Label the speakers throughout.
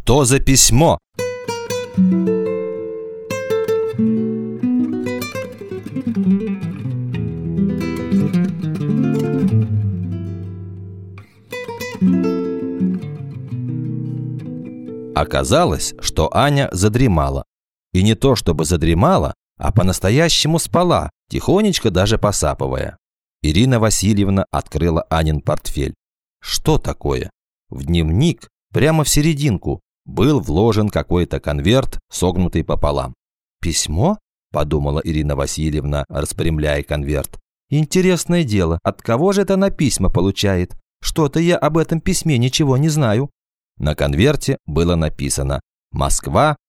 Speaker 1: Что за письмо? Оказалось, что Аня задремала. И не то чтобы задремала, а по-настоящему спала, тихонечко даже посапывая. Ирина Васильевна открыла Анин портфель. Что такое? В дневник, прямо в серединку, был вложен какой-то конверт, согнутый пополам. «Письмо?» – подумала Ирина Васильевна, распрямляя конверт. «Интересное дело, от кого же это она письма получает? Что-то я об этом письме ничего не знаю». На конверте было написано: «Москва,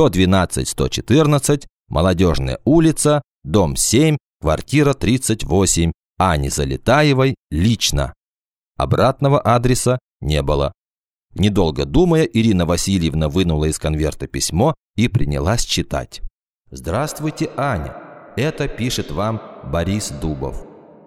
Speaker 1: 112-114, Молодежная улица, дом 7, квартира 38, Ани Залетаевой, лично». Обратного адреса не было. Недолго думая, Ирина Васильевна вынула из конверта письмо и принялась читать. «Здравствуйте, Аня. Это пишет вам Борис Дубов».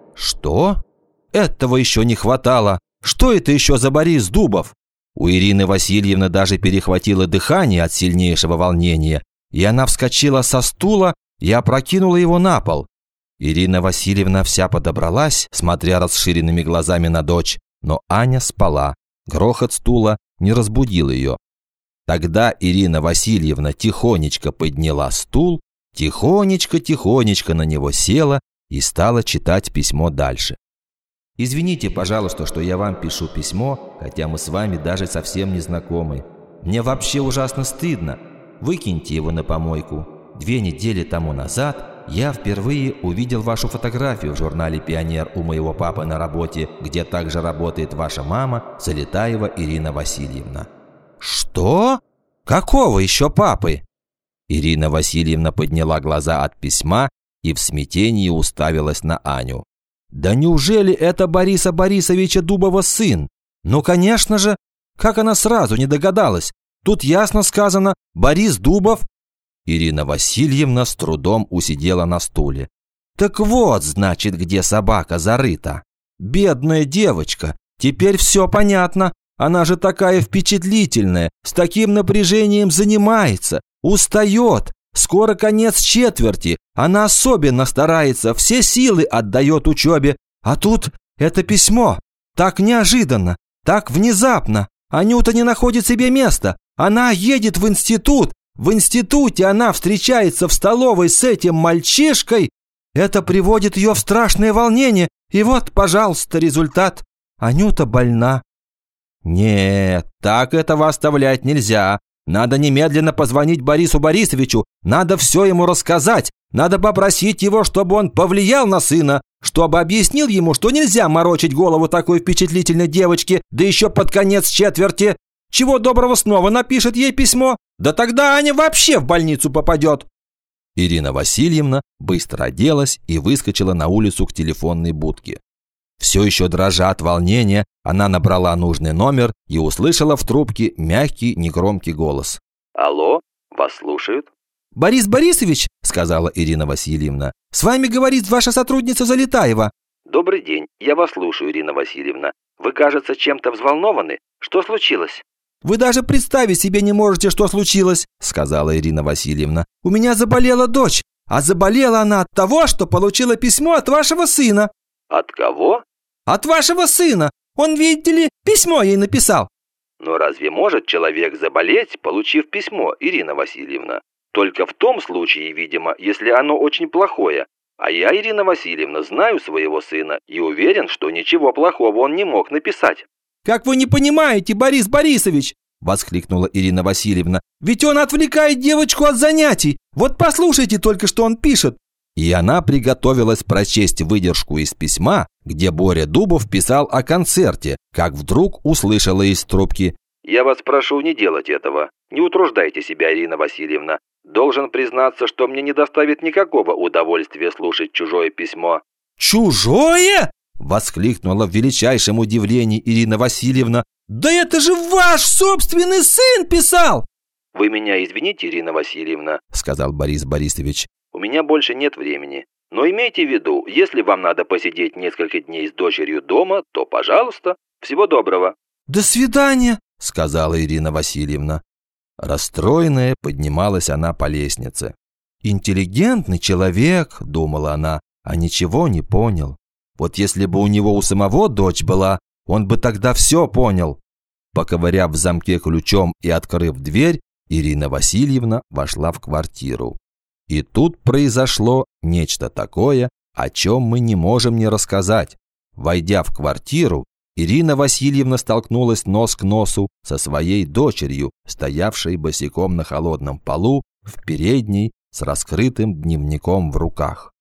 Speaker 1: «Что? Этого еще не хватало. Что это еще за Борис Дубов?» У Ирины Васильевны даже перехватило дыхание от сильнейшего волнения, и она вскочила со стула и опрокинула его на пол. Ирина Васильевна вся подобралась, смотря расширенными глазами на дочь, но Аня спала. Грохот стула не разбудил ее. Тогда Ирина Васильевна тихонечко подняла стул, тихонечко на него села и стала читать письмо дальше. «Извините, пожалуйста, что я вам пишу письмо, хотя мы с вами даже совсем не знакомы. Мне вообще ужасно стыдно. Выкиньте его на помойку. 2 недели тому назад я впервые увидел вашу фотографию в журнале «Пионер» у моего папы на работе, где также работает ваша мама, Залетаева Ирина Васильевна». «Что? Какого еще папы?» Ирина Васильевна подняла глаза от письма и в смятении уставилась на Аню. «Да неужели это Бориса Борисовича Дубова сын? Ну, конечно же! Как она сразу не догадалась? Тут ясно сказано «Борис Дубов». Ирина Васильевна с трудом усидела на стуле. «Так вот, значит, где собака зарыта. Бедная девочка, теперь все понятно. Она же такая впечатлительная, с таким напряжением занимается, устает. Скоро конец четверти, она особенно старается, все силы отдает учебе. А тут это письмо. Так неожиданно, так внезапно. Анюта не находит себе места. Она едет в институт. В институте она встречается в столовой с этим мальчишкой. Это приводит ее в страшное волнение. И вот, пожалуйста, результат. Анюта больна». «Нет, так этого оставлять нельзя. Надо немедленно позвонить Борису Борисовичу, надо все ему рассказать, надо попросить его, чтобы он повлиял на сына, чтобы объяснил ему, что нельзя морочить голову такой впечатлительной девочке, да еще под конец четверти. Чего доброго снова напишет ей письмо, да тогда Аня вообще в больницу попадет». Ирина Васильевна быстро оделась и выскочила на улицу к телефонной будке. Все еще дрожа от волнения, она набрала нужный номер и услышала в трубке мягкий, негромкий голос.
Speaker 2: «Алло, вас слушают?»
Speaker 1: «Борис Борисович», — сказала Ирина Васильевна, — «с вами говорит ваша сотрудница Залетаева».
Speaker 2: «Добрый день, я вас слушаю, Ирина Васильевна. Вы, кажется, чем-то взволнованы. Что случилось?»
Speaker 1: «Вы даже представить себе не можете, что случилось», — сказала Ирина Васильевна. «У меня заболела дочь, а заболела она от того, что получила письмо от вашего сына».
Speaker 2: «От кого?»
Speaker 1: «От вашего сына. Он, видите ли, письмо ей написал».
Speaker 2: «Но разве может человек заболеть, получив письмо, Ирина Васильевна? Только в том случае, видимо, если оно очень плохое. А я, Ирина Васильевна, знаю своего сына и уверен, что ничего плохого он не мог написать».
Speaker 1: «Как вы не понимаете, Борис Борисович!» – воскликнула Ирина Васильевна. «Ведь он отвлекает девочку от занятий. Вот послушайте только, что он пишет». И она приготовилась прочесть выдержку из письма, где Боря Дубов писал о концерте, как вдруг услышала из трубки:
Speaker 2: «Я вас прошу не делать этого. Не утруждайте себя, Ирина Васильевна. Должен признаться, что мне не доставит никакого удовольствия слушать чужое письмо».
Speaker 1: «Чужое?» – воскликнула в величайшем удивлении Ирина Васильевна. «Да это же ваш собственный сын писал!»
Speaker 2: «Вы меня извините, Ирина Васильевна», –
Speaker 1: сказал Борис Борисович.
Speaker 2: «У меня больше нет времени. Но имейте в виду, если вам надо посидеть несколько дней с дочерью дома, то, пожалуйста, всего доброго».
Speaker 1: «До свидания», – сказала Ирина Васильевна. Расстроенная поднималась она по лестнице. «Интеллигентный человек», – думала она, – «а ничего не понял. Вот если бы у него у самого дочь была, он бы тогда все понял». Поковыряв в замке ключом и открыв дверь, Ирина Васильевна вошла в квартиру. И тут произошло нечто такое, о чем мы не можем не рассказать. Войдя в квартиру, Ирина Васильевна столкнулась нос к носу со своей дочерью, стоявшей босиком на холодном полу в передней с раскрытым дневником в руках.